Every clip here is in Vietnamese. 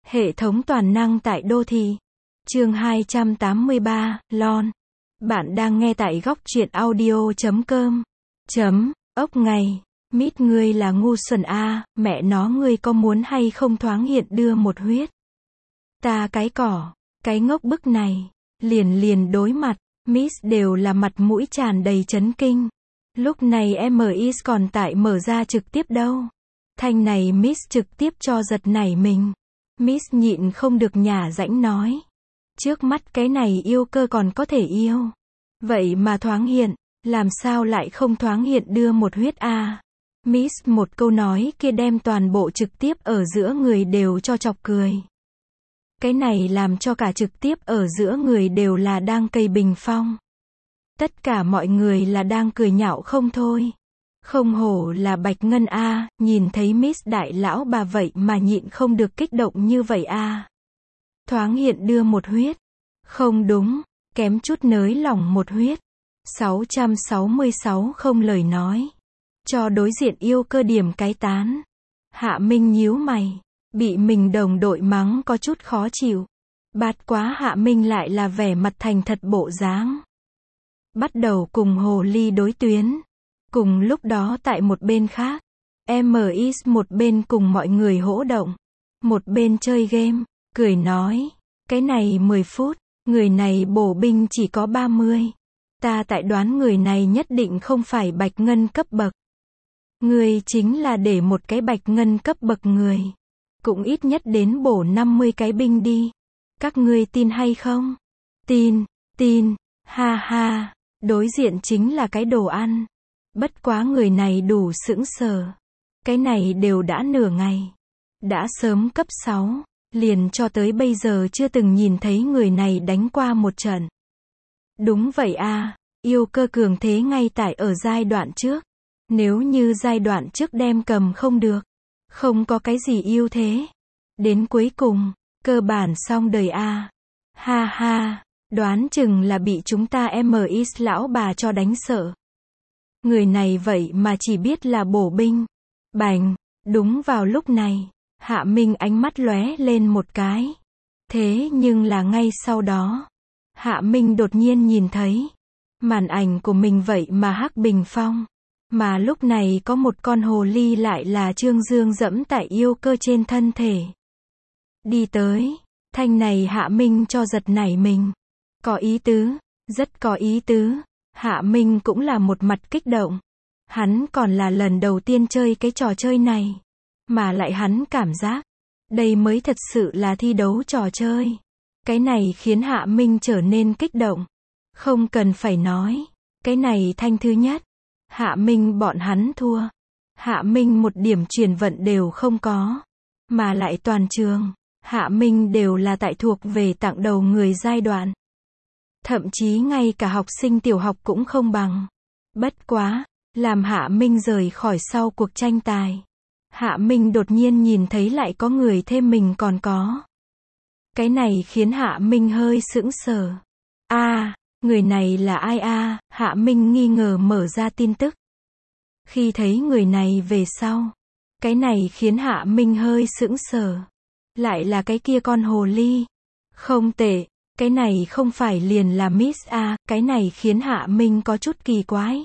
Hệ thống toàn năng tại đô thị. Chương 283, Lon. Bạn đang nghe tại góc truyện audio.com. Ốc ngày. Mít ngươi là ngu xuẩn a, mẹ nó ngươi có muốn hay không thoáng hiện đưa một huyết. Ta cái cỏ, cái ngốc bức này. Liền đối mặt, Miss đều là mặt mũi tràn đầy chấn kinh. Lúc này Miss còn tại mở ra trực tiếp đâu. Thanh này Miss trực tiếp cho giật nảy mình. Miss nhịn không được nhả rãnh nói. Trước mắt cái này yêu cơ còn có thể yêu. Vậy mà thoáng hiện, làm sao lại không thoáng hiện đưa một huyết a? Miss một câu nói kia đem toàn bộ trực tiếp ở giữa người đều cho chọc cười. Cái này làm cho cả trực tiếp ở giữa người đều là đang cây bình phong. Tất cả mọi người là đang cười nhạo không thôi. Không hổ là Bạch Ngân a, nhìn thấy Miss đại lão bà vậy mà nhịn không được kích động như vậy a. Thoáng hiện đưa một huyết. Không đúng, kém chút nới lỏng một huyết. 666 không lời nói. Cho đối diện yêu cơ điểm cái tán. Hạ Minh nhíu mày, bị mình đồng đội mắng có chút khó chịu. Bát quá Hạ Minh lại là vẻ mặt thành thật bộ dáng. Bắt đầu cùng hồ ly đối tuyến. Cùng lúc đó tại một bên khác, MX một bên cùng mọi người hỗ động, một bên chơi game, cười nói, cái này 10 phút, người này bổ binh chỉ có 30. Ta tại đoán người này nhất định không phải Bạch Ngân cấp bậc. Người chính là để một cái Bạch Ngân cấp bậc người. Cũng ít nhất đến bổ 50 cái binh đi. Các ngươi tin hay không? Tin, ha ha, đối diện chính là cái đồ ăn. Bất quá người này đủ sững sờ. Cái này đều đã nửa ngày. Đã sớm cấp 6, liền cho tới bây giờ chưa từng nhìn thấy người này đánh qua một trận. Đúng vậy a, yêu cơ cường thế ngay tại ở giai đoạn trước. Nếu như giai đoạn trước đem cầm không được, không có cái gì ưu thế. Đến cuối cùng, cơ bản xong đời a. Ha ha, đoán chừng là bị chúng ta MX lão bà cho đánh sợ. Người này vậy mà chỉ biết là bổ binh. Bành, đúng vào lúc này, Hạ Minh ánh mắt lóe lên một cái. Thế nhưng là ngay sau đó, Hạ Minh đột nhiên nhìn thấy màn ảnh của mình vậy mà hắc bình phong. Mà lúc này có một con hồ ly lại là Trương Dương dẫm tại yêu cơ trên thân thể. Đi tới, thanh này Hạ Minh cho giật nảy mình. Có ý tứ, rất có ý tứ. Hạ Minh cũng là một mặt kích động. Hắn còn là lần đầu tiên chơi cái trò chơi này. Mà lại hắn cảm giác, đây mới thật sự là thi đấu trò chơi. Cái này khiến Hạ Minh trở nên kích động. Không cần phải nói, cái này thanh thứ nhất. Hạ Minh bọn hắn thua. Hạ Minh một điểm chuyển vận đều không có. Mà lại toàn trường, Hạ Minh đều là tại thuộc về tặng đầu người giai đoạn. Thậm chí ngay cả học sinh tiểu học cũng không bằng. Bất quá, làm Hạ Minh rời khỏi sau cuộc tranh tài. Hạ Minh đột nhiên nhìn thấy lại có người thêm mình còn có. Cái này khiến Hạ Minh hơi sững sờ. Người này là ai a? Hạ Minh nghi ngờ mở ra tin tức. Khi thấy người này về sau, cái này khiến Hạ Minh hơi sững sờ. Lại là cái kia con hồ ly. Không tệ, cái này không phải liền là Miss a, cái này khiến Hạ Minh có chút kỳ quái.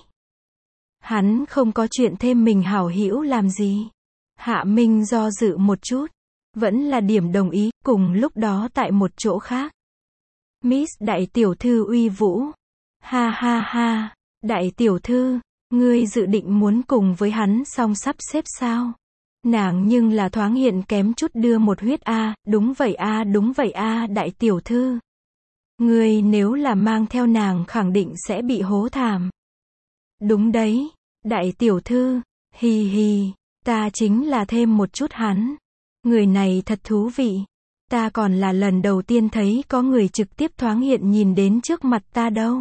Hắn không có chuyện thêm mình hảo hữu làm gì. Hạ Minh do dự một chút, vẫn là điểm đồng ý, cùng lúc đó tại một chỗ khác. Miss đại tiểu thư uy vũ. Ha ha ha, đại tiểu thư, ngươi dự định muốn cùng với hắn xong sắp xếp sao? Nàng nhưng là thoáng hiện kém chút đưa một huyết a, đúng vậy a đại tiểu thư. Ngươi nếu là mang theo nàng khẳng định sẽ bị hố thảm. Đúng đấy, đại tiểu thư, hì hì, ta chính là thêm một chút hắn. Người này thật thú vị. Ta còn là lần đầu tiên thấy có người trực tiếp thoáng hiện nhìn đến trước mặt ta đâu.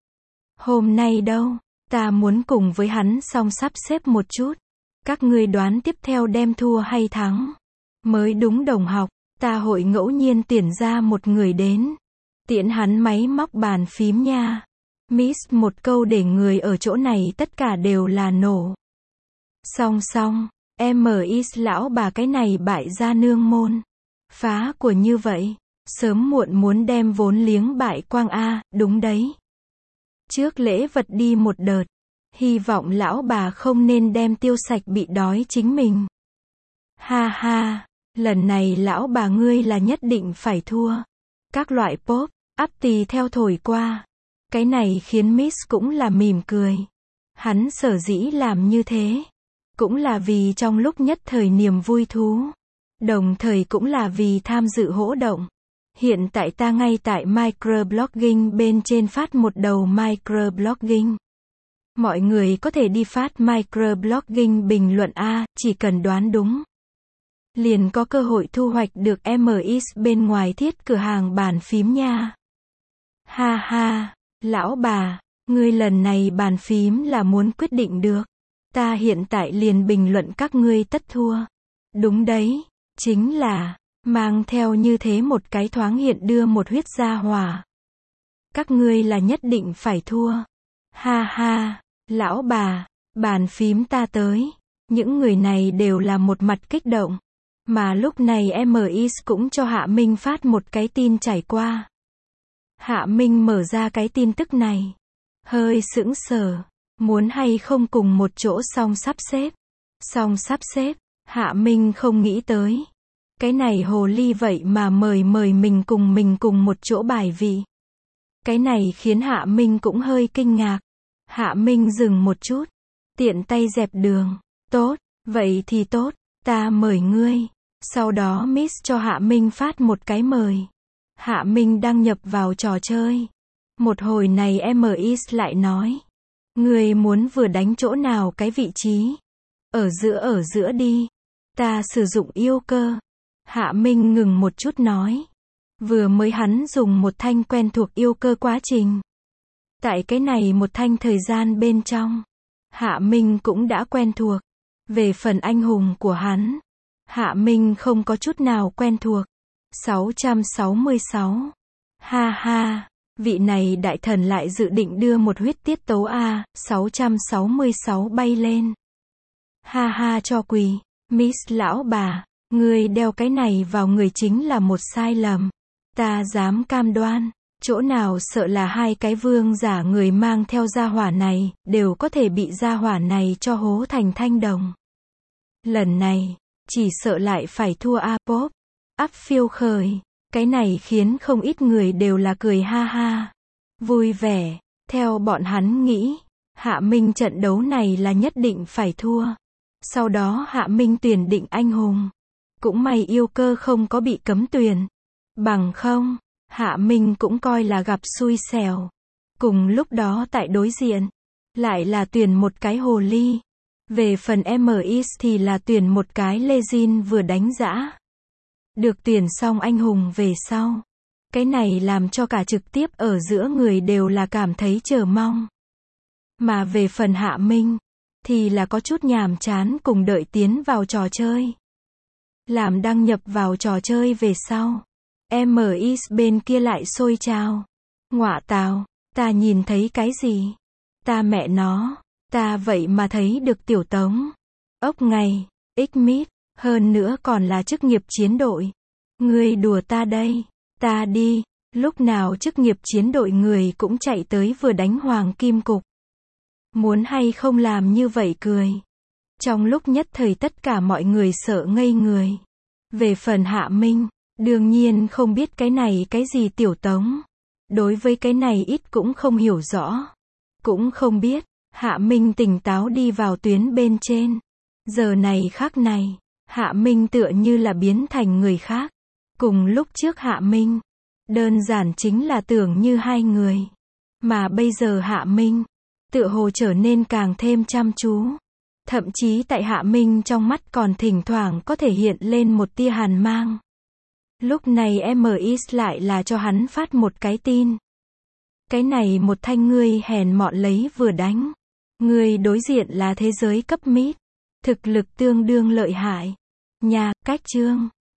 Hôm nay đâu, ta muốn cùng với hắn xong sắp xếp một chút. Các ngươi đoán tiếp theo đem thua hay thắng. Mới đúng đồng học, ta hội ngẫu nhiên tuyển ra một người đến. Tiễn hắn máy móc bàn phím nha. Miss một câu để người ở chỗ này tất cả đều là nổ. Song, MX lão bà cái này bại gia nương môn. Phá của như vậy, sớm muộn muốn đem vốn liếng bại quang a, đúng đấy. Trước lễ vật đi một đợt, hy vọng lão bà không nên đem tiêu sạch bị đói chính mình. Ha ha, lần này lão bà ngươi là nhất định phải thua. Các loại pop, up tùy theo thổi qua. Cái này khiến Miss cũng là mỉm cười. Hắn sở dĩ làm như thế, cũng là vì trong lúc nhất thời niềm vui thú. Đồng thời cũng là vì tham dự hỗ động. Hiện tại ta ngay tại microblogging bên trên phát một đầu microblogging. Mọi người có thể đi phát microblogging bình luận A, chỉ cần đoán đúng. Liền có cơ hội thu hoạch được MX bên ngoài thiết cửa hàng bàn phím nha. Ha ha, lão bà, ngươi lần này bàn phím là muốn quyết định được. Ta hiện tại liền bình luận các ngươi tất thua. Đúng đấy, chính là, mang theo như thế một cái thoáng hiện đưa một huyết ra hỏa. Các ngươi là nhất định phải thua. Ha ha, lão bà, bàn phím ta tới. Những người này đều là một mặt kích động. Mà lúc này MX cũng cho Hạ Minh phát một cái tin trải qua. Hạ Minh mở ra cái tin tức này. Hơi sững sờ. Muốn hay không cùng một chỗ xong sắp xếp. Xong sắp xếp, Hạ Minh không nghĩ tới. Cái này hồ ly vậy mà mời mình cùng một chỗ bài vị. Cái này khiến Hạ Minh cũng hơi kinh ngạc. Hạ Minh dừng một chút. Tiện tay dẹp đường. Tốt, vậy thì tốt, ta mời ngươi. Sau đó Miss cho Hạ Minh phát một cái mời. Hạ Minh đăng nhập vào trò chơi. Một hồi này MX lại nói. Ngươi muốn vừa đánh chỗ nào cái vị trí? Ở giữa đi. Ta sử dụng yêu cơ. Hạ Minh ngừng một chút nói. Vừa mới hắn dùng một thanh quen thuộc yêu cơ quá trình. Tại cái này một thanh thời gian bên trong. Hạ Minh cũng đã quen thuộc. Về phần anh hùng của hắn. Hạ Minh không có chút nào quen thuộc. 666. Ha ha, vị này đại thần lại dự định đưa một huyết tiết tấu A, 666 bay lên. Ha ha cho quỳ, Miss lão bà, người đeo cái này vào người chính là một sai lầm. Ta dám cam đoan, chỗ nào sợ là hai cái vương giả người mang theo gia hỏa này, đều có thể bị gia hỏa này cho hố thành thanh đồng. Lần này, chỉ sợ lại phải thua A pop, áp phiêu khởi. Cái này khiến không ít người đều là cười ha ha. Vui vẻ, theo bọn hắn nghĩ, Hạ Minh trận đấu này là nhất định phải thua. Sau đó Hạ Minh tuyển định anh hùng. Cũng may yêu cơ không có bị cấm tuyển. Bằng không, Hạ Minh cũng coi là gặp xui xẻo. Cùng lúc đó tại đối diện, lại là tuyển một cái hồ ly. Về phần MX thì là tuyển một cái Lê Jin vừa đánh giã. Được tuyển xong anh hùng về sau. Cái này làm cho cả trực tiếp ở giữa người đều là cảm thấy chờ mong. Mà về phần Hạ Minh, thì là có chút nhàm chán cùng đợi tiến vào trò chơi. Làm đăng nhập vào trò chơi về sau. MX bên kia lại sôi trào. Ngọa tào, ta nhìn thấy cái gì? Ta mẹ nó, ta vậy mà thấy được tiểu tống. Ốc ngày, X-Mid, hơn nữa còn là chức nghiệp chiến đội. Ngươi đùa ta đây, ta đi, lúc nào chức nghiệp chiến đội người cũng chạy tới vừa đánh hoàng kim cục. Muốn hay không làm như vậy cười. Trong lúc nhất thời tất cả mọi người sợ ngây người. Về phần Hạ Minh, đương nhiên không biết cái này cái gì tiểu tống. Đối với cái này ít cũng không hiểu rõ. Cũng không biết, Hạ Minh tỉnh táo đi vào tuyến bên trên. Giờ này khắc này, Hạ Minh tựa như là biến thành người khác. Cùng lúc trước Hạ Minh, đơn giản chính là tưởng như hai người. Mà bây giờ Hạ Minh, tựa hồ trở nên càng thêm chăm chú. Thậm chí tại Hạ Minh trong mắt còn thỉnh thoảng có thể hiện lên một tia hàn mang. Lúc này MX lại là cho hắn phát một cái tin. Cái này một thanh ngươi hèn mọn lấy vừa đánh. Ngươi đối diện là thế giới cấp mid. Thực lực tương đương lợi hại. Nhà, cách chương.